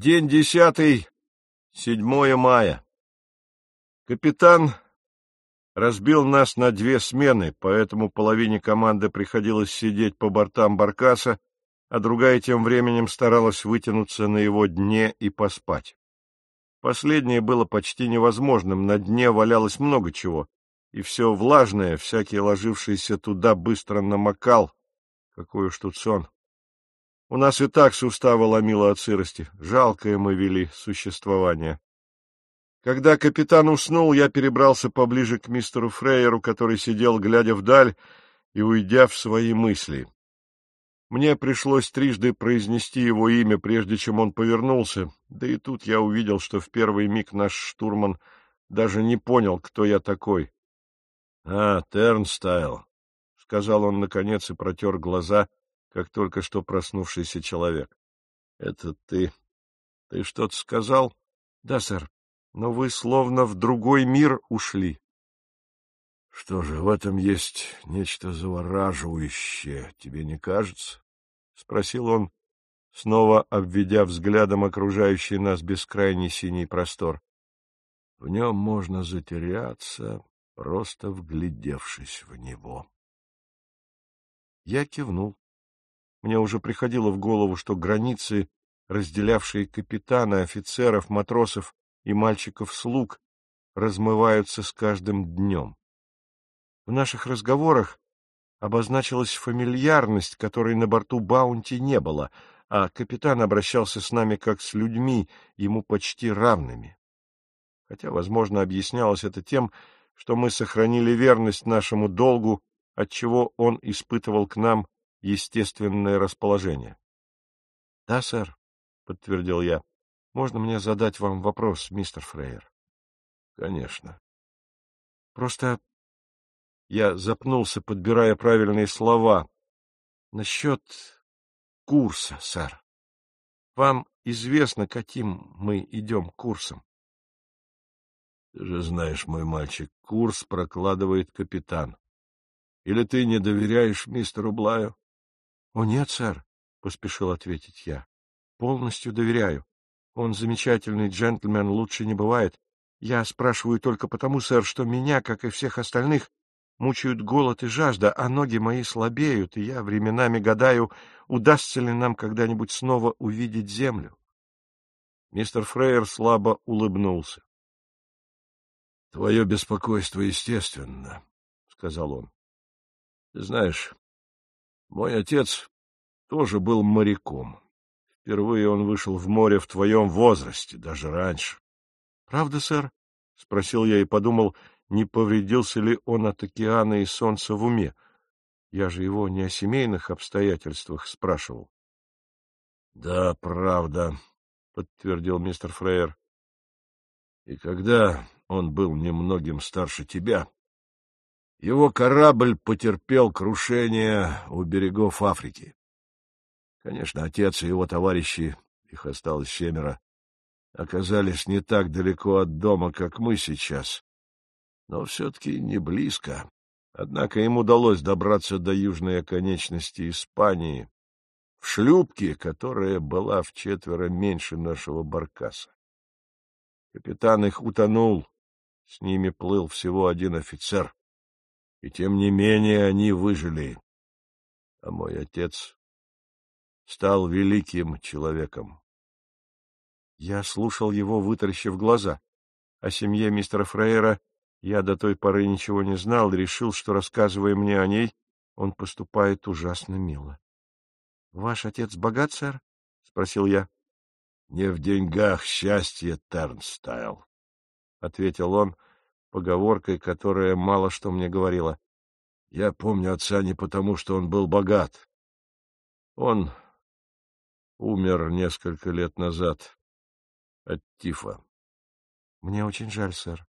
День 10, 7 мая. Капитан разбил нас на 2 смены, поэтому половине команды приходилось сидеть по бортам баркаса, а другая тем временем старалась вытянуться на его дне и поспать. Последнее было почти невозможным, на дне валялось много чего, и все влажное, всякий ложившийся туда быстро намокал. Какой уж тут сон! У нас и так суставы ломило от сырости. Жалкое мы вели существование. Когда капитан уснул, я перебрался поближе к мистеру Фрейеру, который сидел, глядя вдаль и уйдя в свои мысли. Мне пришлось трижды произнести его имя, прежде чем он повернулся, да и тут я увидел, что в первый миг наш штурман даже не понял, кто я такой. — Тернстайл, — сказал он наконец и протер глаза, как только что проснувшийся человек. — Это ты? Ты что-то сказал? — Да, сэр, но вы словно в другой мир ушли. — Что же, в этом есть нечто завораживающее, тебе не кажется? — спросил он, снова обведя взглядом окружающий нас бескрайний синий простор. — В нем можно затеряться, просто вглядевшись в него. Я кивнул. Мне уже приходило в голову, что границы, разделявшие капитана, офицеров, матросов и мальчиков-слуг, размываются с каждым днем. В наших разговорах обозначилась фамильярность, которой на борту Баунти не было, а капитан обращался с нами как с людьми, ему почти равными. Хотя, возможно, объяснялось это тем, что мы сохранили верность нашему долгу, отчего он испытывал к нам естественное расположение. — Да, сэр, — подтвердил я. — Можно мне задать вам вопрос, мистер Фрейер? — Конечно. — Просто я запнулся, подбирая правильные слова. — Насчет курса, сэр. Вам известно, каким мы идем курсом? — Ты же знаешь, мой мальчик, курс прокладывает капитан. Или ты не доверяешь мистеру Блаю? — О, нет, сэр, — поспешил ответить я. — Полностью доверяю. Он замечательный джентльмен, лучше не бывает. Я спрашиваю только потому, сэр, что меня, как и всех остальных, мучают голод и жажда, а ноги мои слабеют, и я временами гадаю, удастся ли нам когда-нибудь снова увидеть землю. Мистер Фрейер слабо улыбнулся. — Твое беспокойство естественно, — сказал он. — Ты знаешь, мой отец тоже был моряком. Впервые он вышел в море в твоем возрасте, даже раньше. — Правда, сэр? — спросил я и подумал, не повредился ли он от океана и солнца в уме. Я же его не о семейных обстоятельствах спрашивал. — Да, правда, — подтвердил мистер Фрейер. — И когда он был немногим старше тебя, его корабль потерпел крушение у берегов Африки. Конечно, отец и его товарищи, их осталось 7, оказались не так далеко от дома, как мы сейчас, но все-таки не близко. Однако им удалось добраться до южной оконечности Испании в шлюпке, которая была вчетверо меньше нашего баркаса. Капитан их утонул, с ними плыл всего 1 офицер, и тем не менее они выжили. А мой отец стал великим человеком. Я слушал его, вытаращив глаза. О семье мистера Фрейера я до той поры ничего не знал и решил, что, рассказывая мне о ней, он поступает ужасно мило. — Ваш отец богат, сэр? — спросил я. — Не в деньгах счастье, Тернстайл, — ответил он поговоркой, которая мало что мне говорила. — Я помню отца не потому, что он был богат. Он умер несколько лет назад от тифа. — Мне очень жаль, сэр.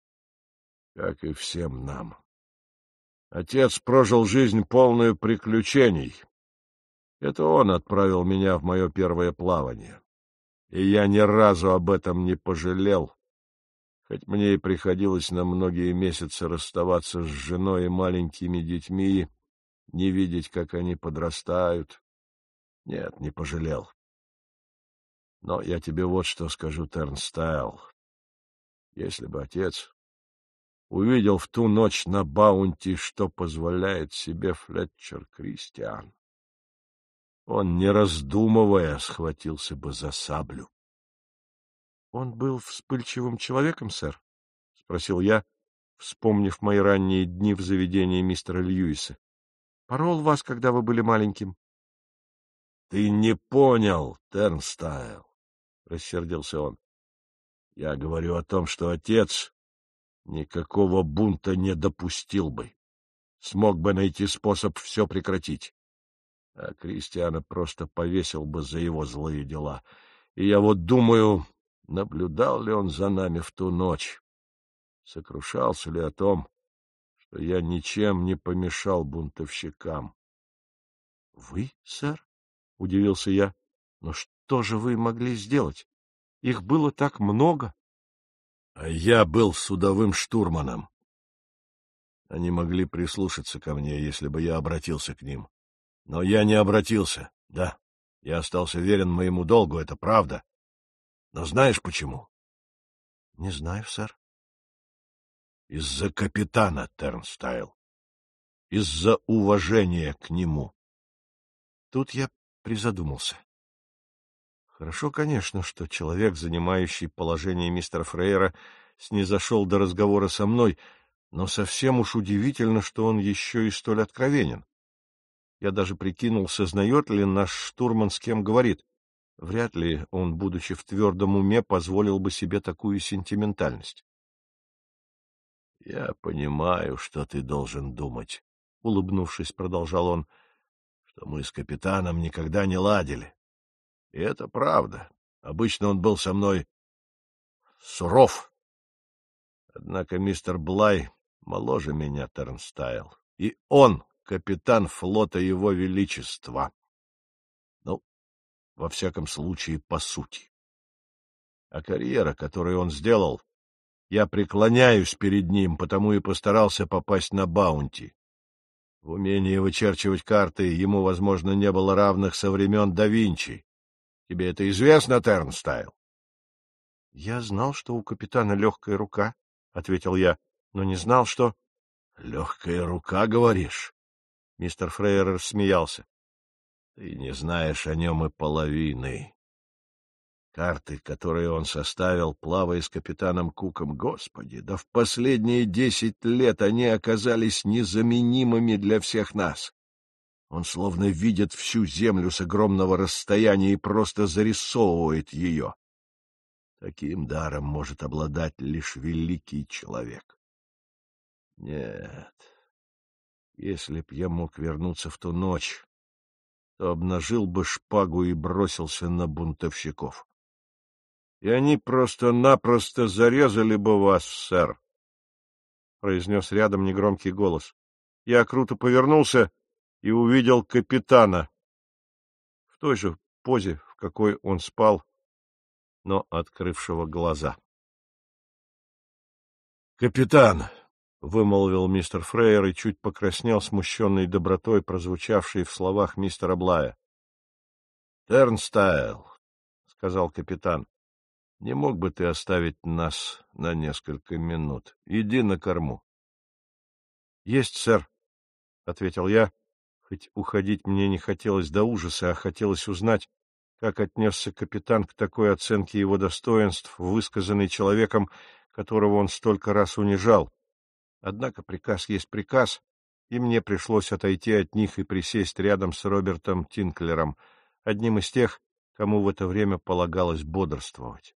— Как и всем нам. Отец прожил жизнь полную приключений. Это он отправил меня в мое первое плавание. И я ни разу об этом не пожалел, хоть мне и приходилось на многие месяцы расставаться с женой и маленькими детьми, не видеть, как они подрастают. Нет, не пожалел. Но я тебе вот что скажу, Тернстайл. Если бы отец увидел в ту ночь на Баунти, что позволяет себе Флетчер Кристиан, он, не раздумывая, схватился бы за саблю. — Он был вспыльчивым человеком, сэр? — спросил я, вспомнив мои ранние дни в заведении мистера Льюиса. — Порол вас, когда вы были маленьким? — Ты не понял, Тернстайл, — рассердился он. — Я говорю о том, что отец никакого бунта не допустил бы, смог бы найти способ все прекратить. А Кристиана просто повесил бы за его злые дела. И я вот думаю, наблюдал ли он за нами в ту ночь, сокрушался ли о том, что я ничем не помешал бунтовщикам. — Вы, сэр? — удивился я. — Но что же вы могли сделать? Их было так много. — А я был судовым штурманом. Они могли прислушаться ко мне, если бы я обратился к ним. Но я не обратился, да. Я остался верен моему долгу, это правда. Но знаешь почему? — Не знаю, сэр. — Из-за капитана, Тернстайл. Из-за уважения к нему. Тут я призадумался. Хорошо, конечно, что человек, занимающий положение мистера Фрейера, снизошел до разговора со мной, но совсем уж удивительно, что он еще и столь откровенен. Я даже прикинул, сознает ли наш штурман, с кем говорит. Вряд ли он, будучи в твердом уме, позволил бы себе такую сентиментальность. — Я понимаю, что ты должен думать, — улыбнувшись, продолжал он, — что мы с капитаном никогда не ладили. И это правда. Обычно он был со мной суров. Однако мистер Блай моложе меня, Тернстайл, и он капитан флота Его Величества. Ну, во всяком случае, по сути. А карьера, которую он сделал, я преклоняюсь перед ним, потому и постарался попасть на Баунти. В умении вычерчивать карты ему, возможно, не было равных со времен да Винчи. Тебе это известно, Тернстайл? — Я знал, что у капитана легкая рука, — ответил я, — но не знал, что... — Легкая рука, говоришь? Мистер Фрейер рассмеялся. — Ты не знаешь о нем и половины. Карты, которые он составил, плавая с капитаном Куком, господи, да в последние 10 лет они оказались незаменимыми для всех нас. Он словно видит всю землю с огромного расстояния и просто зарисовывает ее. Таким даром может обладать лишь великий человек. Нет, если б я мог вернуться в ту ночь, то обнажил бы шпагу и бросился на бунтовщиков. И они просто-напросто зарезали бы вас, сэр, — произнес рядом негромкий голос. Я круто повернулся и увидел капитана в той же позе, в какой он спал, но открывшего глаза. — Капитан! — вымолвил мистер Фрейер и чуть покраснел, смущенной добротой, прозвучавшей в словах мистера Блая. — Тернстайл, — сказал капитан, — не мог бы ты оставить нас на несколько минут? Иди на корму. — Есть, сэр, — ответил я, хоть уходить мне не хотелось до ужаса, а хотелось узнать, как отнесся капитан к такой оценке его достоинств, высказанной человеком, которого он столько раз унижал. Однако приказ есть приказ, и мне пришлось отойти от них и присесть рядом с Робертом Тинклером, одним из тех, кому в это время полагалось бодрствовать.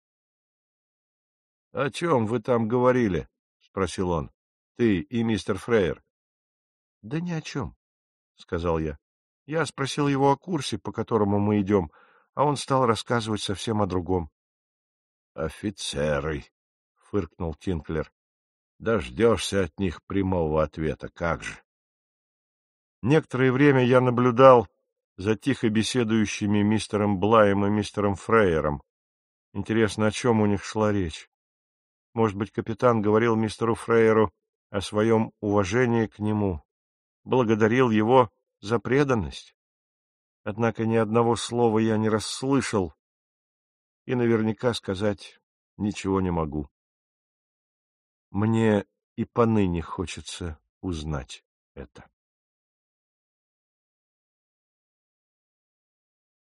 — О чем вы там говорили? — спросил он. — Ты и мистер Фрейер. — Да ни о чем, — сказал я. Я спросил его о курсе, по которому мы идем, а он стал рассказывать совсем о другом. — Офицеры, — фыркнул Тинклер. — Дождешься от них прямого ответа, как же. Некоторое время я наблюдал за тихо беседующими мистером Блаем и мистером Фрейером. Интересно, о чем у них шла речь? Может быть, капитан говорил мистеру Фрейеру о своем уважении к нему, благодарил его за преданность? Однако ни одного слова я не расслышал, и наверняка сказать ничего не могу. Мне и поныне хочется узнать это.